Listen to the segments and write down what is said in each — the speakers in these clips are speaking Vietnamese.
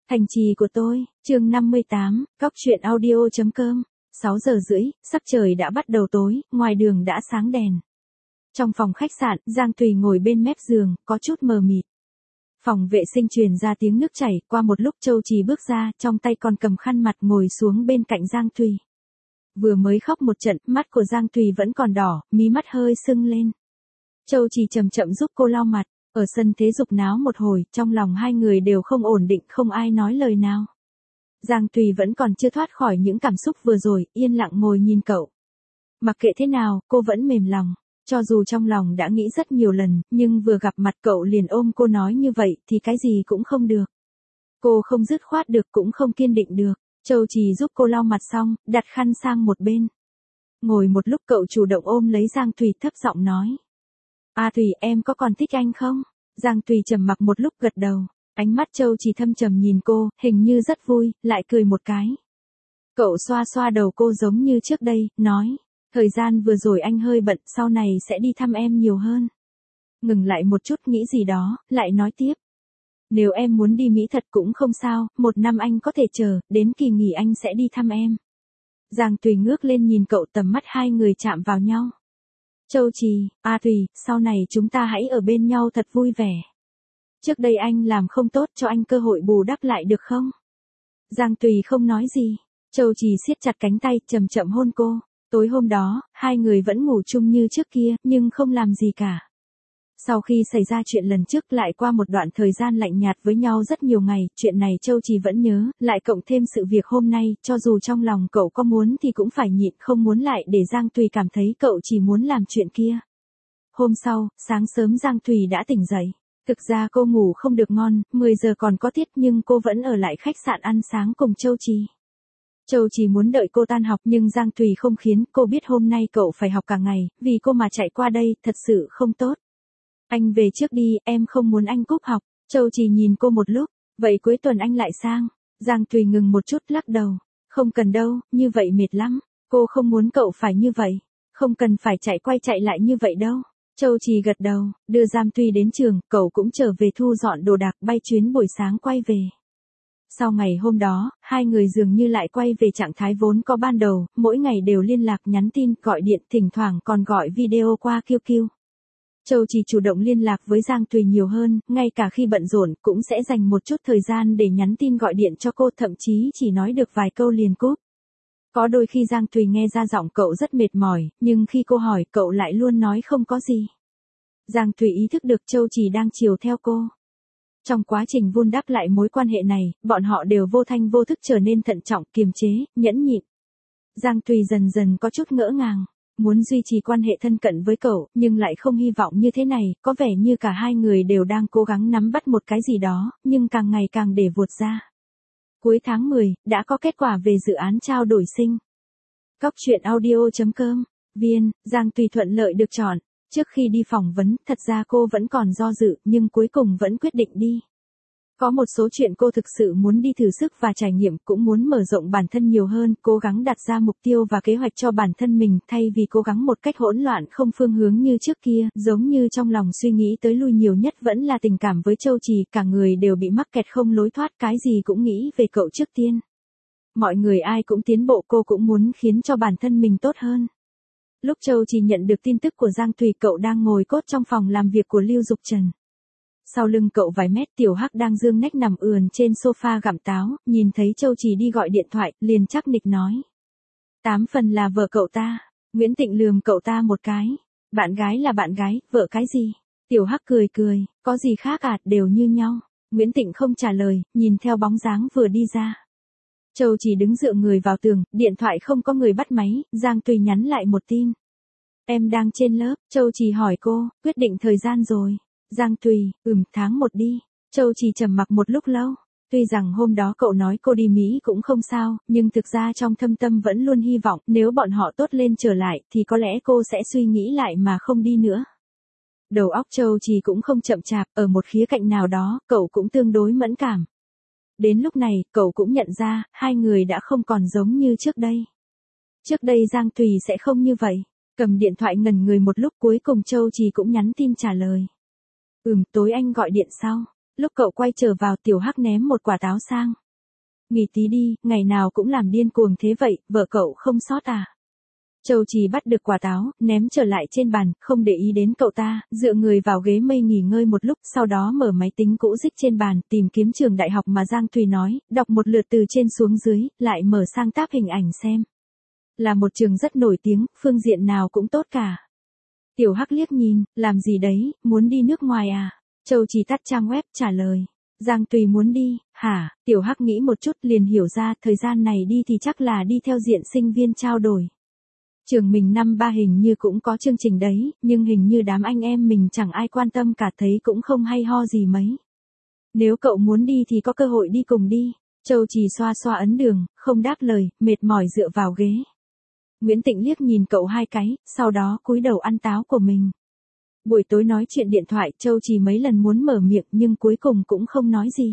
Thành trì của tôi, chương 58, Cóc truyện audio.com, 6 giờ rưỡi, sắc trời đã bắt đầu tối, ngoài đường đã sáng đèn. Trong phòng khách sạn, Giang Tùy ngồi bên mép giường, có chút mờ mịt. Phòng vệ sinh truyền ra tiếng nước chảy, qua một lúc Châu Trì bước ra, trong tay còn cầm khăn mặt ngồi xuống bên cạnh Giang Tùy. Vừa mới khóc một trận, mắt của Giang Tùy vẫn còn đỏ, mí mắt hơi sưng lên. Châu Trì chậm chậm giúp cô lau mặt. Ở sân thể dục náo một hồi, trong lòng hai người đều không ổn định, không ai nói lời nào. Giang Tùy vẫn còn chưa thoát khỏi những cảm xúc vừa rồi, yên lặng ngồi nhìn cậu. Mặc kệ thế nào, cô vẫn mềm lòng. Cho dù trong lòng đã nghĩ rất nhiều lần, nhưng vừa gặp mặt cậu liền ôm cô nói như vậy thì cái gì cũng không được. Cô không dứt khoát được cũng không kiên định được. Châu Trì giúp cô lau mặt xong, đặt khăn sang một bên. Ngồi một lúc cậu chủ động ôm lấy Giang Tùy thấp giọng nói. À Tùy, em có còn thích anh không? Giang Tùy trầm mặc một lúc gật đầu. Ánh mắt Châu Trì thâm trầm nhìn cô, hình như rất vui, lại cười một cái. Cậu xoa xoa đầu cô giống như trước đây, nói. Thời gian vừa rồi anh hơi bận, sau này sẽ đi thăm em nhiều hơn. Ngừng lại một chút nghĩ gì đó, lại nói tiếp. Nếu em muốn đi Mỹ thật cũng không sao, 1 năm anh có thể chờ, đến kỳ nghỉ anh sẽ đi thăm em. Giang Tùy ngước lên nhìn cậu, tầm mắt hai người chạm vào nhau. Châu Trì, à Tùy, sau này chúng ta hãy ở bên nhau thật vui vẻ. Trước đây anh làm không tốt, cho anh cơ hội bù đắp lại được không? Giang Tùy không nói gì. Châu Trì siết chặt cánh tay, chậm chậm hôn cô. Tối hôm đó, hai người vẫn ngủ chung như trước kia, nhưng không làm gì cả. Sau khi xảy ra chuyện lần trước lại qua một đoạn thời gian lạnh nhạt với nhau rất nhiều ngày, chuyện này Châu Trì vẫn nhớ, lại cộng thêm sự việc hôm nay, cho dù trong lòng cậu có muốn thì cũng phải nhịn, không muốn lại để Giang Tùy cảm thấy cậu chỉ muốn làm chuyện kia. Hôm sau, sáng sớm Giang Tùy đã tỉnh dậy. Thực ra cô ngủ không được ngon, 10 giờ còn có tiết nhưng cô vẫn ở lại khách sạn ăn sáng cùng Châu Trì. Châu Trì muốn đợi cô tan học nhưng Giang Tùy không khiến, cô biết hôm nay cậu phải học cả ngày, vì cô mà chạy qua đây, thật sự không tốt. Anh về trước đi, em không muốn anh cúp học. Châu Trì nhìn cô một lúc, vậy cuối tuần anh lại sang. Giang Tùy ngừng một chút lắc đầu. Không cần đâu, như vậy mệt lắm. Cô không muốn cậu phải như vậy. Không cần phải chạy quay chạy lại như vậy đâu. Châu Trì gật đầu, đưa Giang Tùy đến trường, cậu cũng trở về thu dọn đồ đạc, bay chuyến buổi sáng quay về. Sau ngày hôm đó, hai người dường như lại quay về trạng thái vốn có ban đầu, mỗi ngày đều liên lạc nhắn tin, gọi điện, thỉnh thoảng còn gọi video qua QQ. Châu Trì chủ động liên lạc với Giang Tùy nhiều hơn, ngay cả khi bận rộn cũng sẽ dành một chút thời gian để nhắn tin gọi điện cho cô, thậm chí chỉ nói được vài câu liền cúp. Có đôi khi Giang Tùy nghe ra giọng cậu rất mệt mỏi, nhưng khi cô hỏi cậu lại luôn nói không có gì. Giang Tùy ý thức được Châu Trì đang chiều theo cô. Trong quá trình vun đắp lại mối quan hệ này, bọn họ đều vô thanh vô thức trở nên thận trọng, kiềm chế, nhẫn nhịn. Giang Tùy dần dần có chút ngỡ ngàng. Muốn duy trì quan hệ thân cận với cậu, nhưng lại không hy vọng như thế này, có vẻ như cả hai người đều đang cố gắng nắm bắt một cái gì đó, nhưng càng ngày càng để vụt ra. Cuối tháng 10, đã có kết quả về dự án trao đổi sinh. Cóc truyện audio.com, Giang Tùy thuận lợi được chọn. Trước khi đi phỏng vấn, thật ra cô vẫn còn do dự, nhưng cuối cùng vẫn quyết định đi. Có một số chuyện cô thực sự muốn đi thử sức và trải nghiệm, cũng muốn mở rộng bản thân nhiều hơn, cố gắng đặt ra mục tiêu và kế hoạch cho bản thân mình, thay vì cố gắng một cách hỗn loạn không phương hướng như trước kia, giống như trong lòng suy nghĩ tới lui nhiều nhất vẫn là tình cảm với Châu Trì, cả người đều bị mắc kẹt không lối thoát, cái gì cũng nghĩ về cậu trước tiên. Mọi người ai cũng tiến bộ, cô cũng muốn khiến cho bản thân mình tốt hơn. Lúc Châu Trì nhận được tin tức của Giang Tùy, cậu đang ngồi cốt trong phòng làm việc của Lưu Dục Trần. Sau lưng cậu vài mét, Tiểu Hắc đang dương nách nằm ườn trên sofa gặm táo, nhìn thấy Châu Trì đi gọi điện thoại, liền chắc nịch nói. 8 phần là vợ cậu ta. Nguyễn Tịnh lườm cậu ta một cái. Bạn gái là bạn gái, vợ cái gì? Tiểu Hắc cười cười, có gì khác à, đều như nhau. Nguyễn Tịnh không trả lời, nhìn theo bóng dáng vừa đi ra. Châu Trì đứng dựa người vào tường, điện thoại không có người bắt máy, Giang Tùy nhắn lại một tin. Em đang trên lớp, Châu Trì hỏi cô, quyết định thời gian rồi. Giang Tùy, tháng 1 đi. Châu Trì trầm mặc một lúc lâu. Tuy rằng hôm đó cậu nói cô đi Mỹ cũng không sao, nhưng thực ra trong thâm tâm vẫn luôn hy vọng nếu bọn họ tốt lên trở lại thì có lẽ cô sẽ suy nghĩ lại mà không đi nữa. Đầu óc Châu Trì cũng không chậm chạp, ở một khía cạnh nào đó, cậu cũng tương đối mẫn cảm. Đến lúc này, cậu cũng nhận ra, hai người đã không còn giống như trước đây. Trước đây Giang Tùy sẽ không như vậy. Cầm điện thoại ngẩn người một lúc, cuối cùng Châu Trì cũng nhắn tin trả lời. Tối anh gọi điện sau. Lúc cậu quay trở vào Tiểu Hắc ném một quả táo sang. Nghỉ tí đi, ngày nào cũng làm điên cuồng thế vậy, vợ cậu không sót à? Châu Trì bắt được quả táo, ném trở lại trên bàn, không để ý đến cậu ta, dựa người vào ghế mây nghỉ ngơi một lúc, sau đó mở máy tính cũ rích trên bàn, tìm kiếm trường đại học mà Giang Thùy nói, đọc một lượt từ trên xuống dưới, lại mở sang tab hình ảnh xem. Là một trường rất nổi tiếng, phương diện nào cũng tốt cả. Tiểu Hắc liếc nhìn, làm gì đấy, muốn đi nước ngoài à? Châu Trì tắt trang web trả lời. Giang Tùy muốn đi, hả? Tiểu Hắc nghĩ một chút liền hiểu ra, thời gian này đi thì chắc là đi theo diện sinh viên trao đổi. Trường mình năm ba hình như cũng có chương trình đấy, nhưng hình như đám anh em mình chẳng ai quan tâm cả, thấy cũng không hay ho gì mấy. Nếu cậu muốn đi thì có cơ hội đi cùng đi. Châu Trì xoa xoa ấn đường, không đáp lời, mệt mỏi dựa vào ghế. Nguyễn Tịnh liếc nhìn cậu hai cái, sau đó cúi đầu ăn táo của mình. Buổi tối nói chuyện điện thoại, Châu Trì mấy lần muốn mở miệng nhưng cuối cùng cũng không nói gì.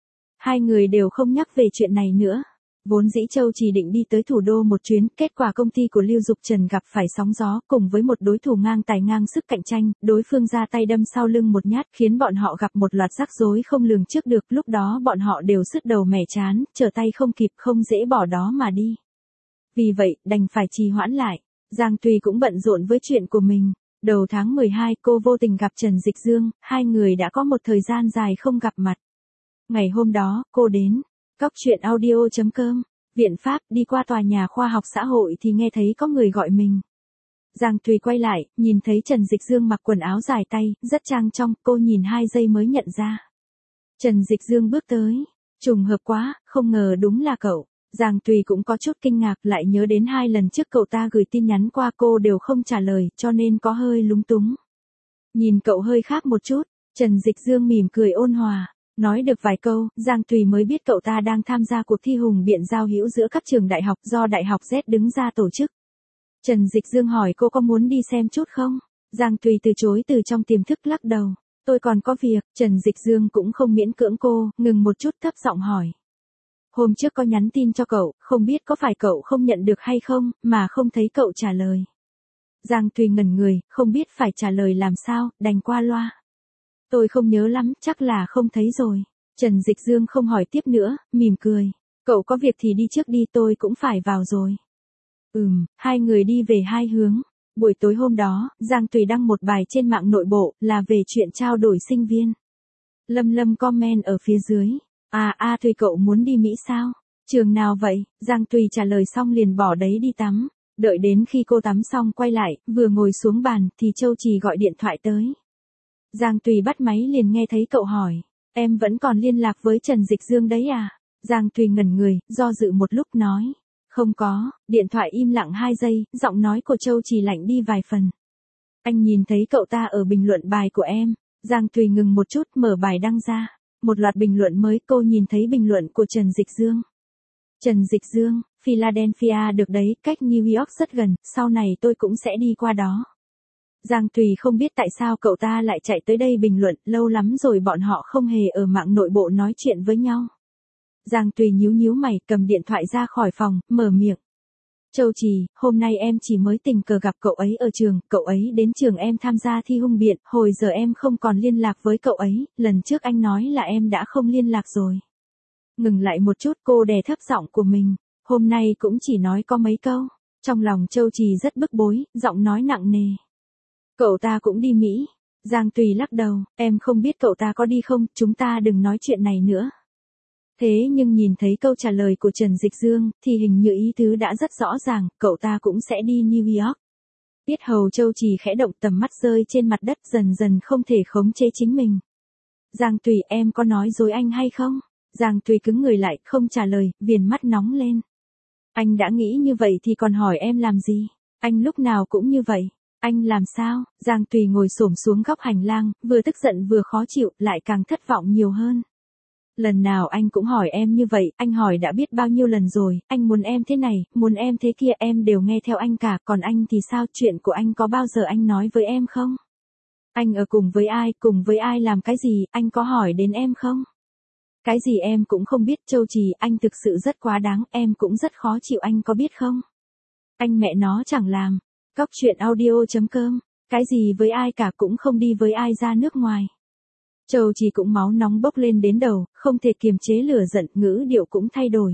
Hai người đều không nhắc về chuyện này nữa. Vốn dĩ Châu Trì định đi tới thủ đô một chuyến, kết quả công ty của Lưu Dục Trần gặp phải sóng gió, cùng với một đối thủ ngang tài ngang sức cạnh tranh, đối phương ra tay đâm sau lưng một nhát, khiến bọn họ gặp một loạt rắc rối không lường trước được, lúc đó bọn họ đều sứt đầu mẻ trán, trở tay không kịp, không dễ bỏ đó mà đi. Vì vậy, đành phải trì hoãn lại. Giang Tùy cũng bận rộn với chuyện của mình. Đầu tháng 12, cô vô tình gặp Trần Dịch Dương, hai người đã có một thời gian dài không gặp mặt. Ngày hôm đó, cô đến Cóc Truyện Audio.com, Viện Pháp, đi qua tòa nhà khoa học xã hội thì nghe thấy có người gọi mình. Giang Tùy quay lại, nhìn thấy Trần Dịch Dương mặc quần áo dài tay, rất trang trọng, cô nhìn 2 giây mới nhận ra. Trần Dịch Dương bước tới, trùng hợp quá, không ngờ đúng là cậu. Giang Tùy cũng có chút kinh ngạc, lại nhớ đến 2 lần trước cậu ta gửi tin nhắn qua cô đều không trả lời, cho nên có hơi lúng túng. Nhìn cậu hơi khác một chút, Trần Dịch Dương mỉm cười ôn hòa. Nói được vài câu, Giang Tùy mới biết cậu ta đang tham gia cuộc thi hùng biện giao hữu giữa các trường đại học do Đại học Z đứng ra tổ chức. Trần Dịch Dương hỏi cô có muốn đi xem chút không? Giang Tùy từ chối từ trong tiềm thức lắc đầu. Tôi còn có việc. Trần Dịch Dương cũng không miễn cưỡng cô, ngừng một chút thấp giọng hỏi. Hôm trước có nhắn tin cho cậu, không biết có phải cậu không nhận được hay không, mà không thấy cậu trả lời. Giang Tùy ngẩn người, không biết phải trả lời làm sao, đành qua loa. Tôi không nhớ lắm, chắc là không thấy rồi. Trần Dịch Dương không hỏi tiếp nữa, mỉm cười. Cậu có việc thì đi trước đi, tôi cũng phải vào rồi. Hai người đi về hai hướng. Buổi tối hôm đó, Giang Tùy đăng một bài trên mạng nội bộ, là về chuyện trao đổi sinh viên. Lâm comment ở phía dưới. Tùy cậu muốn đi Mỹ sao? Trường nào vậy? Giang Tùy trả lời xong liền bỏ đấy đi tắm. Đợi đến khi cô tắm xong quay lại, vừa ngồi xuống bàn, thì Châu Trì gọi điện thoại tới. Giang Tùy bắt máy liền nghe thấy cậu hỏi. Em vẫn còn liên lạc với Trần Dịch Dương đấy à? Giang Tùy ngẩn người, do dự một lúc nói. Không có, điện thoại im lặng 2 giây, giọng nói của Châu Trì lạnh đi vài phần. Anh nhìn thấy cậu ta ở bình luận bài của em. Giang Tùy ngừng một chút, mở bài đăng ra. Một loạt bình luận mới, cô nhìn thấy bình luận của Trần Dịch Dương. Trần Dịch Dương, Philadelphia được đấy, cách New York rất gần, sau này tôi cũng sẽ đi qua đó. Giang Tùy không biết tại sao cậu ta lại chạy tới đây bình luận, lâu lắm rồi bọn họ không hề ở mạng nội bộ nói chuyện với nhau. Giang Tùy nhíu mày, cầm điện thoại ra khỏi phòng, mở miệng. Châu Trì, hôm nay em chỉ mới tình cờ gặp cậu ấy ở trường, cậu ấy đến trường em tham gia thi hung biện, hồi giờ em không còn liên lạc với cậu ấy, lần trước anh nói là em đã không liên lạc rồi. Ngừng lại một chút, cô đè thấp giọng của mình, hôm nay cũng chỉ nói có mấy câu. Trong lòng Châu Trì rất bức bối, giọng nói nặng nề. Cậu ta cũng đi Mỹ. Giang Tùy lắc đầu, em không biết cậu ta có đi không, chúng ta đừng nói chuyện này nữa. Thế nhưng nhìn thấy câu trả lời của Trần Dịch Dương, thì hình như ý tứ đã rất rõ ràng, cậu ta cũng sẽ đi New York. Biết hầu Châu Trì khẽ động, tầm mắt rơi trên mặt đất, dần dần không thể khống chế chính mình. Giang Tùy, em có nói dối anh hay không? Giang Tùy cứng người lại, không trả lời, viền mắt nóng lên. Anh đã nghĩ như vậy thì còn hỏi em làm gì? Anh lúc nào cũng như vậy. Anh làm sao? Giang Tùy ngồi xổm xuống góc hành lang, vừa tức giận vừa khó chịu, lại càng thất vọng nhiều hơn. Lần nào anh cũng hỏi em như vậy, anh hỏi đã biết bao nhiêu lần rồi, anh muốn em thế này, muốn em thế kia, em đều nghe theo anh cả, còn anh thì sao, chuyện của anh có bao giờ anh nói với em không? Anh ở cùng với ai làm cái gì, anh có hỏi đến em không? Cái gì em cũng không biết. Châu Trì, anh thực sự rất quá đáng, em cũng rất khó chịu, anh có biết không? Anh mẹ nó chẳng làm. Cóc Truyện Audio.com, cái gì với ai cả, cũng không đi với ai ra nước ngoài. Châu Trì cũng máu nóng bốc lên đến đầu, không thể kiềm chế lửa giận, ngữ điệu cũng thay đổi.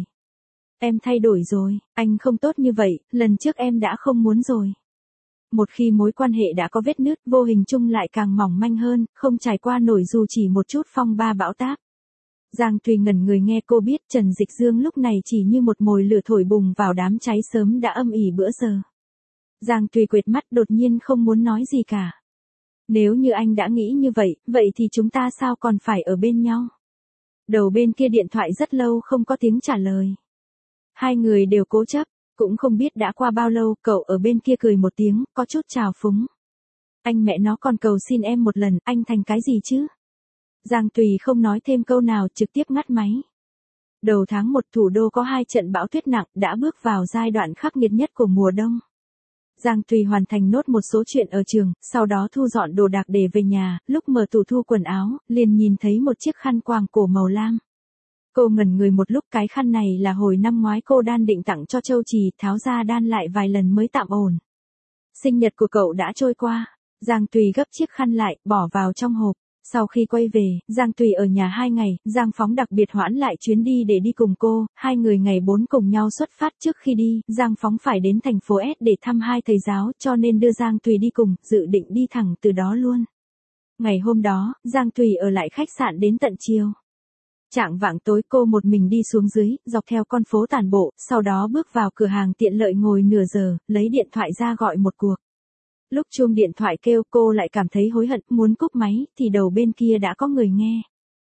Em thay đổi rồi, anh không tốt như vậy, lần trước em đã không muốn rồi. Một khi mối quan hệ đã có vết nứt, vô hình chung lại càng mỏng manh hơn, không trải qua nổi dù chỉ một chút phong ba bão táp. Giang Tùy ngẩn người nghe cô biết Trần Dịch Dương lúc này chỉ như một mồi lửa thổi bùng vào đám cháy sớm đã âm ỉ bữa giờ. Giang Tùy quệt mắt đột nhiên không muốn nói gì cả. Nếu như anh đã nghĩ như vậy, vậy thì chúng ta sao còn phải ở bên nhau? Đầu bên kia điện thoại rất lâu không có tiếng trả lời. Hai người đều cố chấp, cũng không biết đã qua bao lâu, cậu ở bên kia cười một tiếng, có chút trào phúng. Anh mẹ nó còn cầu xin em một lần, anh thành cái gì chứ? Giang Tùy không nói thêm câu nào, trực tiếp ngắt máy. Đầu tháng 1 thủ đô có 2 trận bão tuyết nặng, đã bước vào giai đoạn khắc nghiệt nhất của mùa đông. Giang Tùy hoàn thành nốt một số chuyện ở trường, sau đó thu dọn đồ đạc để về nhà, lúc mở tủ thu quần áo, liền nhìn thấy một chiếc khăn quàng cổ màu lam. Cô ngẩn người một lúc, cái khăn này là hồi năm ngoái cô đan định tặng cho Châu Trì, tháo ra đan lại vài lần mới tạm ổn. Sinh nhật của cậu đã trôi qua, Giang Tùy gấp chiếc khăn lại, bỏ vào trong hộp. Sau khi quay về, Giang Tùy ở nhà 2 ngày, Giang Phóng đặc biệt hoãn lại chuyến đi để đi cùng cô, hai người ngày 4 cùng nhau xuất phát. Trước khi đi, Giang Phóng phải đến thành phố S để thăm 2 thầy giáo, cho nên đưa Giang Tùy đi cùng, dự định đi thẳng từ đó luôn. Ngày hôm đó, Giang Tùy ở lại khách sạn đến tận chiều. Chạng vạng tối cô một mình đi xuống dưới, dọc theo con phố tản bộ, sau đó bước vào cửa hàng tiện lợi ngồi nửa giờ, lấy điện thoại ra gọi một cuộc. Lúc chuông điện thoại kêu cô lại cảm thấy hối hận, muốn cúp máy, thì đầu bên kia đã có người nghe.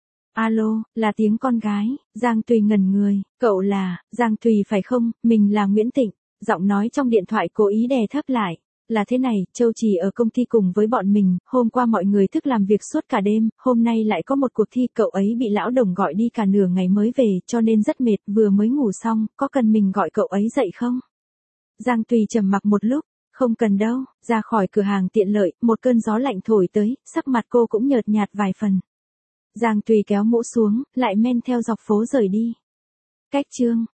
Alo, là tiếng con gái, Giang Tùy ngẩn người, cậu là, Giang Tùy phải không, mình là Nguyễn Tịnh, giọng nói trong điện thoại cố ý đè thấp lại. Là thế này, Châu Trì ở công ty cùng với bọn mình, hôm qua mọi người thức làm việc suốt cả đêm, hôm nay lại có một cuộc thi, cậu ấy bị lão đồng gọi đi cả nửa ngày mới về, cho nên rất mệt, vừa mới ngủ xong, có cần mình gọi cậu ấy dậy không? Giang Tùy trầm mặc một lúc, không cần đâu. Ra khỏi cửa hàng tiện lợi, một cơn gió lạnh thổi tới, sắc mặt cô cũng nhợt nhạt vài phần. Giang Tùy kéo mũ xuống, lại men theo dọc phố rời đi. Cách chương